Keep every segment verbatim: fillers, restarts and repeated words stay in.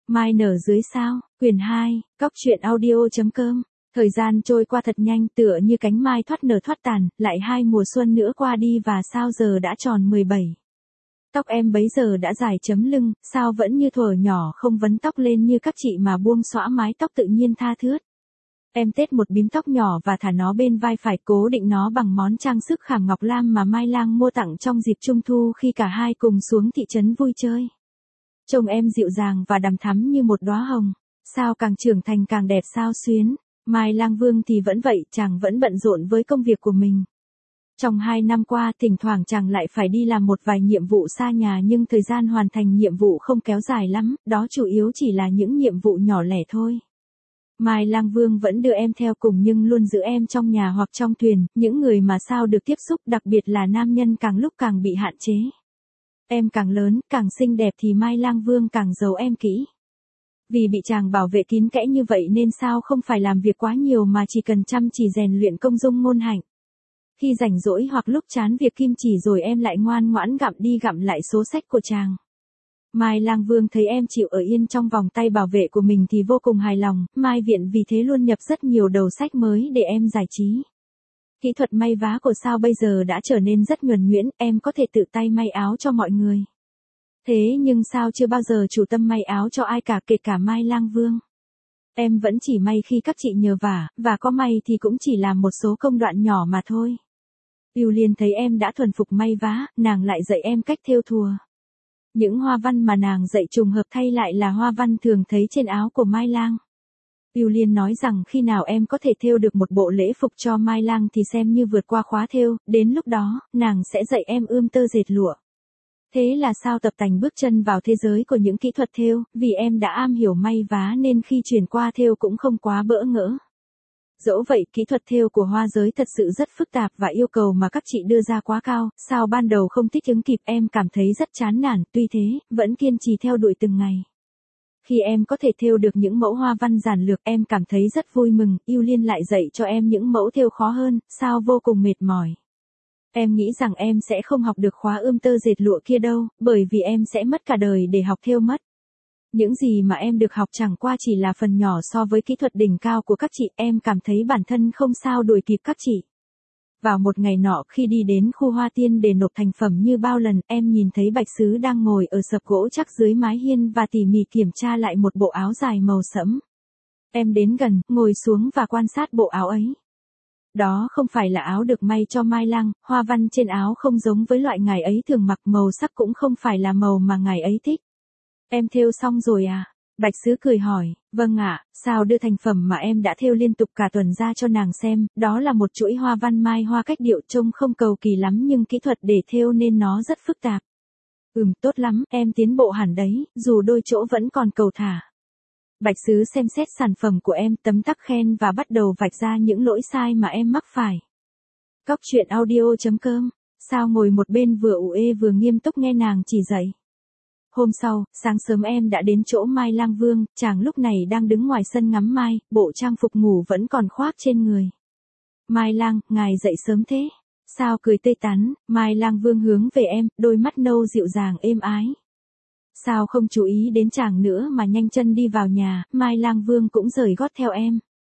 Mai nở dưới sao, quyển hai, Cóc truyện audio.com. Thời gian trôi qua thật nhanh tựa như cánh mai thoát nở thoát tàn, lại hai mùa xuân nữa qua đi và sao giờ đã tròn mười bảy. Tóc em bấy giờ đã dài chấm lưng, sao vẫn như thuở nhỏ không vấn tóc lên như các chị mà buông xõa mái tóc tự nhiên tha thướt. Em tết một bím tóc nhỏ và thả nó bên vai phải, cố định nó bằng món trang sức khảm ngọc lam mà Mai Lang mua tặng trong dịp Trung thu khi cả hai cùng xuống thị trấn vui chơi. Trông em dịu dàng và đằm thắm như một đóa hồng. Sao càng trưởng thành càng đẹp sao xuyến. Mai Lang Vương thì vẫn vậy, chàng vẫn bận rộn với công việc của mình. Trong hai năm qua, thỉnh thoảng chàng lại phải đi làm một vài nhiệm vụ xa nhà, nhưng thời gian hoàn thành nhiệm vụ không kéo dài lắm, đó chủ yếu chỉ là những nhiệm vụ nhỏ lẻ thôi. Mai Lang Vương vẫn đưa em theo cùng nhưng luôn giữ em trong nhà hoặc trong thuyền, những người mà sao được tiếp xúc, đặc biệt là nam nhân, càng lúc càng bị hạn chế. Em càng lớn, càng xinh đẹp thì Mai Lang Vương càng giấu em kỹ. Vì bị chàng bảo vệ kín kẽ như vậy nên sao không phải làm việc quá nhiều mà chỉ cần chăm chỉ rèn luyện công dung ngôn hạnh. Khi rảnh rỗi hoặc lúc chán việc kim chỉ rồi em lại ngoan ngoãn gặm đi gặm lại số sách của chàng. Mai Lang Vương thấy em chịu ở yên trong vòng tay bảo vệ của mình thì vô cùng hài lòng, Mai Viện vì thế luôn nhập rất nhiều đầu sách mới để em giải trí. Kỹ thuật may vá của sao bây giờ đã trở nên rất nhuần nhuyễn, em có thể tự tay may áo cho mọi người. Thế nhưng sao chưa bao giờ chủ tâm may áo cho ai cả, kể cả Mai Lang Vương. Em vẫn chỉ may khi các chị nhờ vả, và có may thì cũng chỉ làm một số công đoạn nhỏ mà thôi. Yêu Liên thấy em đã thuần phục may vá, nàng lại dạy em cách thêu thùa. Những hoa văn mà nàng dạy trùng hợp thay lại là hoa văn thường thấy trên áo của Mai Lang. Yêu Liên nói rằng khi nào em có thể thêu được một bộ lễ phục cho Mai Lang thì xem như vượt qua khóa thêu, đến lúc đó, nàng sẽ dạy em ươm tơ dệt lụa. Thế là sao tập tành bước chân vào thế giới của những kỹ thuật thêu, vì em đã am hiểu may vá nên khi chuyển qua thêu cũng không quá bỡ ngỡ. Dẫu vậy, kỹ thuật thêu của hoa giới thật sự rất phức tạp và yêu cầu mà các chị đưa ra quá cao, sao ban đầu không thích ứng kịp, em cảm thấy rất chán nản, tuy thế, vẫn kiên trì theo đuổi từng ngày. Khi em có thể thêu được những mẫu hoa văn giản lược, em cảm thấy rất vui mừng, Yêu Liên lại dạy cho em những mẫu thêu khó hơn, sao vô cùng mệt mỏi. Em nghĩ rằng em sẽ không học được khóa ươm tơ dệt lụa kia đâu, bởi vì em sẽ mất cả đời để học thêu mất. Những gì mà em được học chẳng qua chỉ là phần nhỏ so với kỹ thuật đỉnh cao của các chị, em cảm thấy bản thân không sao đuổi kịp các chị. Vào một ngày nọ khi đi đến khu hoa tiên để nộp thành phẩm như bao lần, em nhìn thấy Bạch Sứ đang ngồi ở sập gỗ chắc dưới mái hiên và tỉ mỉ kiểm tra lại một bộ áo dài màu sẫm. Em đến gần, ngồi xuống và quan sát bộ áo ấy. Đó không phải là áo được may cho Mai Lang, hoa văn trên áo không giống với loại ngài ấy thường mặc, màu sắc cũng không phải là màu mà ngài ấy thích. Em thêu xong rồi à? Bạch Sứ cười hỏi, vâng ạ, sao đưa thành phẩm mà em đã thêu liên tục cả tuần ra cho nàng xem, đó là một chuỗi hoa văn mai hoa cách điệu, trông không cầu kỳ lắm nhưng kỹ thuật để thêu nên nó rất phức tạp. Ừm, tốt lắm, em tiến bộ hẳn đấy, dù đôi chỗ vẫn còn cầu thả. Bạch Sứ xem xét sản phẩm của em, tấm tắc khen và bắt đầu vạch ra những lỗi sai mà em mắc phải. Cóc truyện audio.com, sao ngồi một bên vừa ủ ê vừa nghiêm túc nghe nàng chỉ dạy. Hôm sau, sáng sớm em đã đến chỗ Mai Lang Vương, chàng lúc này đang đứng ngoài sân ngắm mai, bộ trang phục ngủ vẫn còn khoác trên người. Mai Lang, ngài dậy sớm thế. Sao cười tươi tắn, Mai Lang Vương hướng về em, đôi mắt nâu dịu dàng êm ái. Sao không chú ý đến chàng nữa mà nhanh chân đi vào nhà, Mai Lang Vương cũng rời gót theo em.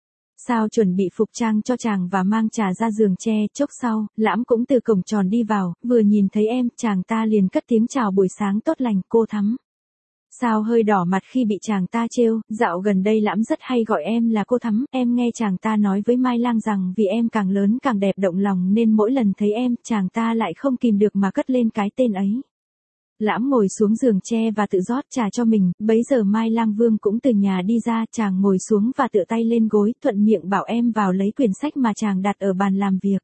Sao chuẩn bị phục trang cho chàng và mang trà ra giường tre, chốc sau, Lãm cũng từ cổng tròn đi vào, vừa nhìn thấy em, chàng ta liền cất tiếng chào buổi sáng tốt lành, cô Thắm. Sao hơi đỏ mặt khi bị chàng ta trêu, dạo gần đây Lãm rất hay gọi em là cô Thắm, em nghe chàng ta nói với Mai Lang rằng vì em càng lớn càng đẹp động lòng nên mỗi lần thấy em, chàng ta lại không kìm được mà cất lên cái tên ấy. Lãm ngồi xuống giường tre và tự rót trà cho mình, bấy giờ Mai Lang Vương cũng từ nhà đi ra, chàng ngồi xuống và tựa tay lên gối, thuận miệng bảo em vào lấy quyển sách mà chàng đặt ở bàn làm việc.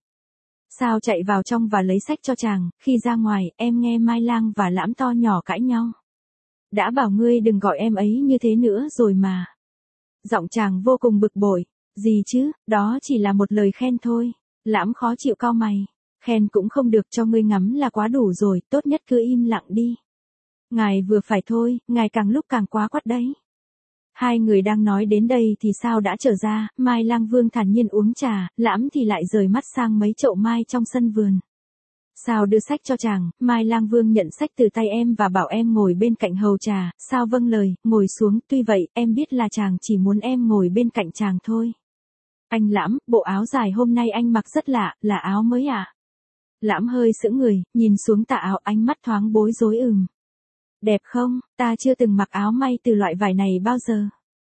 Sao chạy vào trong và lấy sách cho chàng, khi ra ngoài, em nghe Mai Lang và Lãm to nhỏ cãi nhau. Đã bảo ngươi đừng gọi em ấy như thế nữa rồi mà. Giọng chàng vô cùng bực bội, gì chứ, đó chỉ là một lời khen thôi. Lãm khó chịu cau mày. Khen cũng không được, cho ngươi ngắm là quá đủ rồi, tốt nhất cứ im lặng đi. Ngài vừa phải thôi, ngài càng lúc càng quá quắt đấy. Hai người đang nói đến đây thì sao đã trở ra, Mai Lang Vương thản nhiên uống trà, Lãm thì lại rời mắt sang mấy chậu mai trong sân vườn. Sao đưa sách cho chàng, Mai Lang Vương nhận sách từ tay em và bảo em ngồi bên cạnh hầu trà, sao vâng lời, ngồi xuống, tuy vậy, em biết là chàng chỉ muốn em ngồi bên cạnh chàng thôi. Anh Lãm, bộ áo dài hôm nay anh mặc rất lạ, là áo mới à? Lãm hơi sững người, nhìn xuống tà áo, ánh mắt thoáng bối rối ừm. Đẹp không, ta chưa từng mặc áo may từ loại vải này bao giờ.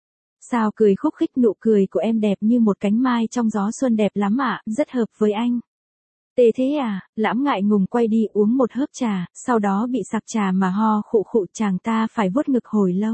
Sao cười khúc khích, nụ cười của em đẹp như một cánh mai trong gió xuân, đẹp lắm ạ, rất hợp với anh. Tê thế à, Lãm ngại ngùng quay đi uống một hớp trà, sau đó bị sặc trà mà ho khụ khụ, chàng ta phải vuốt ngực hồi lâu.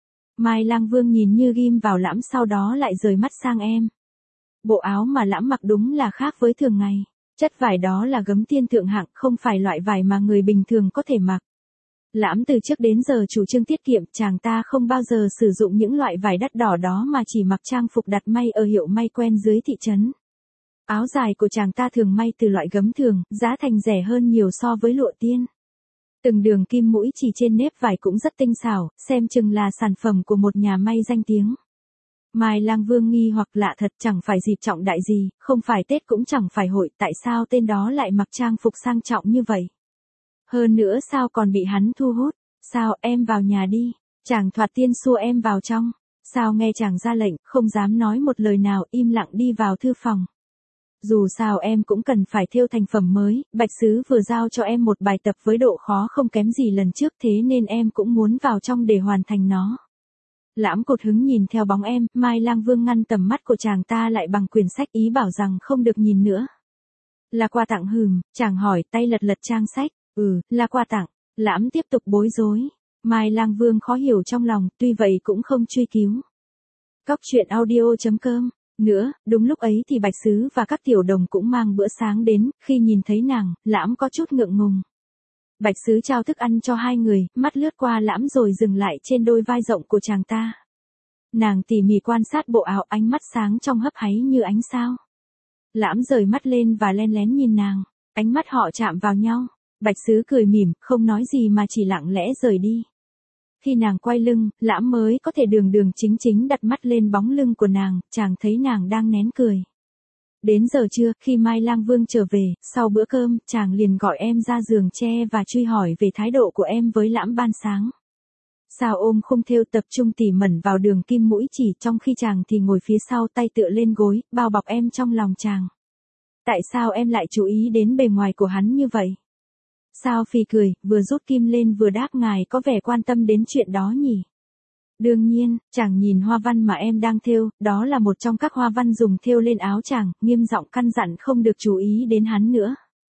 Mai Lang Vương nhìn như ghim vào Lãm, sau đó lại rời mắt sang em. Bộ áo mà Lãm mặc đúng là khác với thường ngày. Chất vải đó là gấm tiên thượng hạng, không phải loại vải mà người bình thường có thể mặc. Lãm từ trước đến giờ chủ trương tiết kiệm, chàng ta không bao giờ sử dụng những loại vải đắt đỏ đó mà chỉ mặc trang phục đặt may ở hiệu may quen dưới thị trấn. Áo dài của chàng ta thường may từ loại gấm thường, giá thành rẻ hơn nhiều so với lụa tiên. Từng đường kim mũi chỉ trên nếp vải cũng rất tinh xảo, xem chừng là sản phẩm của một nhà may danh tiếng. Mai Lang Vương nghi hoặc lạ thật, chẳng phải dịp trọng đại gì, không phải Tết cũng chẳng phải hội, tại sao tên đó lại mặc trang phục sang trọng như vậy? Hơn nữa sao còn bị hắn thu hút? Sao, em vào nhà đi, chàng thoạt tiên xua em vào trong. Sao nghe chàng ra lệnh, không dám nói một lời nào, im lặng đi vào thư phòng. Dù sao em cũng cần phải thêu thành phẩm mới, Bạch Sứ vừa giao cho em một bài tập với độ khó không kém gì lần trước, thế nên em cũng muốn vào trong để hoàn thành nó. Lãm cột hứng nhìn theo bóng em, Mai Lang Vương ngăn tầm mắt của chàng ta lại bằng quyển sách, ý bảo rằng không được nhìn nữa. Là quà tặng hừm, chàng hỏi, tay lật lật trang sách, ừ, là quà tặng. Lãm tiếp tục bối rối. Mai Lang Vương khó hiểu trong lòng, tuy vậy cũng không truy cứu. Cóc truyện audio chấm com. Nữa, đúng lúc ấy thì Bạch Sứ và các tiểu đồng cũng mang bữa sáng đến, khi nhìn thấy nàng, Lãm có chút ngượng ngùng. Bạch Sứ trao thức ăn cho hai người, mắt lướt qua Lãm rồi dừng lại trên đôi vai rộng của chàng ta. Nàng tỉ mỉ quan sát bộ áo, ánh mắt sáng trong hấp háy như ánh sao. Lãm rời mắt lên và len lén nhìn nàng, ánh mắt họ chạm vào nhau. Bạch Sứ cười mỉm, không nói gì mà chỉ lặng lẽ rời đi. Khi nàng quay lưng, Lãm mới có thể đường đường chính chính đặt mắt lên bóng lưng của nàng, chàng thấy nàng đang nén cười. Đến giờ trưa, khi Mai Lang Vương trở về, sau bữa cơm, chàng liền gọi em ra giường tre và truy hỏi về thái độ của em với Lãm ban sáng. Sao ôm khung thêu tập trung tỉ mẩn vào đường kim mũi chỉ, trong khi chàng thì ngồi phía sau tay tựa lên gối, bao bọc em trong lòng chàng. Tại sao em lại chú ý đến bề ngoài của hắn như vậy? Sao phì cười, vừa rút kim lên vừa đáp, ngài có vẻ quan tâm đến chuyện đó nhỉ? Đương nhiên, chàng nhìn hoa văn mà em đang thêu, đó là một trong các hoa văn dùng thêu lên áo chàng, nghiêm giọng căn dặn không được chú ý đến hắn nữa.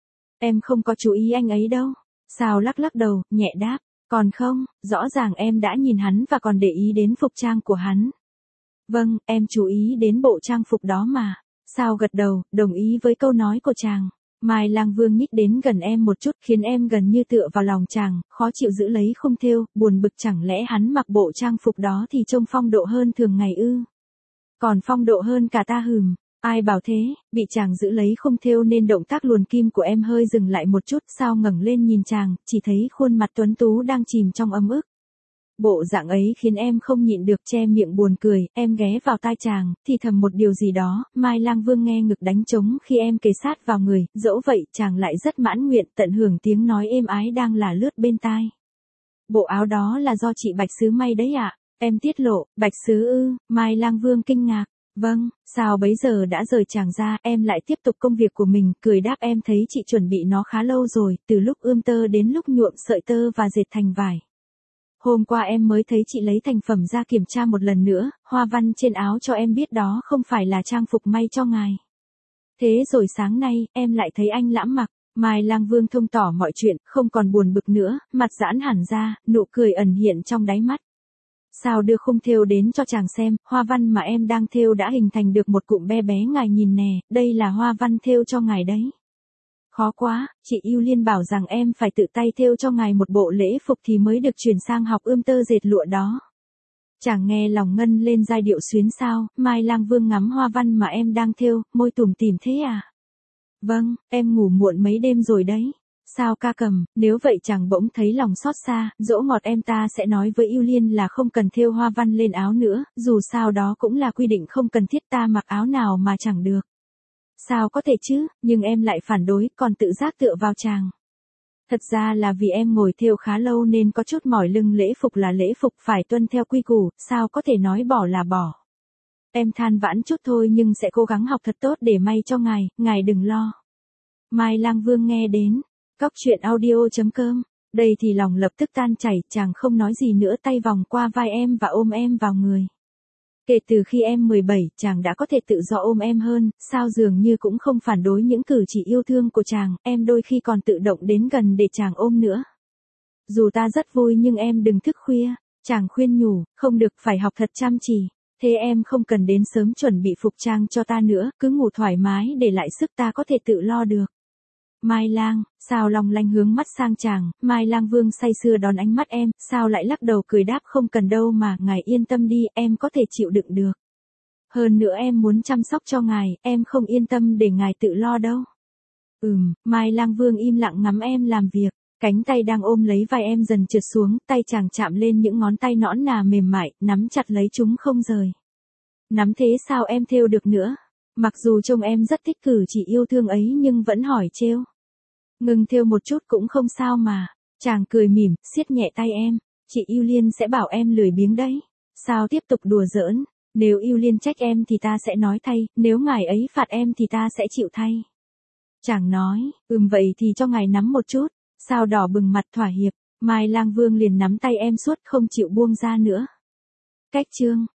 Em không có chú ý anh ấy đâu. Sao lắc lắc đầu, nhẹ đáp, còn không, rõ ràng em đã nhìn hắn và còn để ý đến phục trang của hắn. Vâng, em chú ý đến bộ trang phục đó mà. Sao gật đầu, đồng ý với câu nói của chàng. Mai Lang Vương nhích đến gần em một chút, khiến em gần như tựa vào lòng chàng, khó chịu giữ lấy khung thêu, buồn bực, chẳng lẽ hắn mặc bộ trang phục đó thì trông phong độ hơn thường ngày ư? Còn phong độ hơn cả ta hừm, ai bảo thế? Bị chàng giữ lấy khung thêu nên động tác luồn kim của em hơi dừng lại một chút, sao ngẩng lên nhìn chàng, chỉ thấy khuôn mặt tuấn tú đang chìm trong ấm ức. Bộ dạng ấy khiến em không nhịn được che miệng buồn cười, em ghé vào tai chàng, thì thầm một điều gì đó, Mai Lang Vương nghe ngực đánh trống khi em kề sát vào người, dẫu vậy chàng lại rất mãn nguyện tận hưởng tiếng nói êm ái đang là lướt bên tai. Bộ áo đó là do chị Bạch Sứ may đấy ạ, em tiết lộ, Bạch Sứ ư, Mai Lang Vương kinh ngạc, vâng, sao bấy giờ đã rời chàng ra, em lại tiếp tục công việc của mình, cười đáp, em thấy chị chuẩn bị nó khá lâu rồi, từ lúc ươm tơ đến lúc nhuộm sợi tơ và dệt thành vải. Hôm qua em mới thấy chị lấy thành phẩm ra kiểm tra một lần nữa, hoa văn trên áo cho em biết đó không phải là trang phục may cho ngài. Thế rồi sáng nay, em lại thấy anh Lãm mặc. Mai Lang Vương thông tỏ mọi chuyện, không còn buồn bực nữa, mặt giãn hẳn ra, nụ cười ẩn hiện trong đáy mắt. Sao đưa khung thêu đến cho chàng xem, hoa văn mà em đang thêu đã hình thành được một cụm bé bé, ngài nhìn nè, đây là hoa văn thêu cho ngài đấy. Khó quá, chị Yêu Liên bảo rằng em phải tự tay thêu cho ngài một bộ lễ phục thì mới được chuyển sang học ươm tơ dệt lụa đó. Chàng nghe lòng ngân lên giai điệu xuyến sao, Mai Lang Vương ngắm hoa văn mà em đang thêu, môi tủm tỉm, thế à? Vâng, em ngủ muộn mấy đêm rồi đấy. Sao ca cầm, nếu vậy chàng bỗng thấy lòng xót xa, dỗ ngọt em ta sẽ nói với Yêu Liên là không cần thêu hoa văn lên áo nữa, dù sao đó cũng là quy định không cần thiết, ta mặc áo nào mà chẳng được. Sao có thể chứ, nhưng em lại phản đối, còn tự giác tựa vào chàng. Thật ra là vì em ngồi thêu khá lâu nên có chút mỏi lưng, lễ phục là lễ phục, phải tuân theo quy củ, sao có thể nói bỏ là bỏ. Em than vãn chút thôi nhưng sẽ cố gắng học thật tốt để may cho ngài, ngài đừng lo. Mai Lang Vương nghe đến, cóc truyện audio chấm com, đây thì lòng lập tức tan chảy, chàng không nói gì nữa, tay vòng qua vai em và ôm em vào người. Kể từ khi em mười bảy, chàng đã có thể tự do ôm em hơn, sao dường như cũng không phản đối những cử chỉ yêu thương của chàng, em đôi khi còn tự động đến gần để chàng ôm nữa. Dù ta rất vui nhưng em đừng thức khuya, chàng khuyên nhủ, không được, phải học thật chăm chỉ. Thế em không cần đến sớm chuẩn bị phục trang cho ta nữa, cứ ngủ thoải mái để lại sức, ta có thể tự lo được. Mai Lang, sao long lanh hướng mắt sang chàng, Mai Lang Vương say sưa đón ánh mắt em, sao lại lắc đầu cười đáp không cần đâu mà, ngài yên tâm đi, em có thể chịu đựng được. Hơn nữa em muốn chăm sóc cho ngài, em không yên tâm để ngài tự lo đâu. Ừm, Mai Lang Vương im lặng ngắm em làm việc, cánh tay đang ôm lấy vai em dần trượt xuống, tay chàng chạm lên những ngón tay nõn nà mềm mại, nắm chặt lấy chúng không rời. Nắm thế sao em thêu được nữa? Mặc dù trông em rất thích cử chỉ yêu thương ấy nhưng vẫn hỏi trêu. Ngừng thêu một chút cũng không sao mà. Chàng cười mỉm, siết nhẹ tay em. Chị Yêu Liên sẽ bảo em lười biếng đấy. Sao tiếp tục đùa giỡn? Nếu Yêu Liên trách em thì ta sẽ nói thay, nếu ngài ấy phạt em thì ta sẽ chịu thay. Chàng nói, ừm vậy thì cho ngài nắm một chút. Sao đỏ bừng mặt thỏa hiệp, Mai Lang Vương liền nắm tay em suốt không chịu buông ra nữa. Cách chương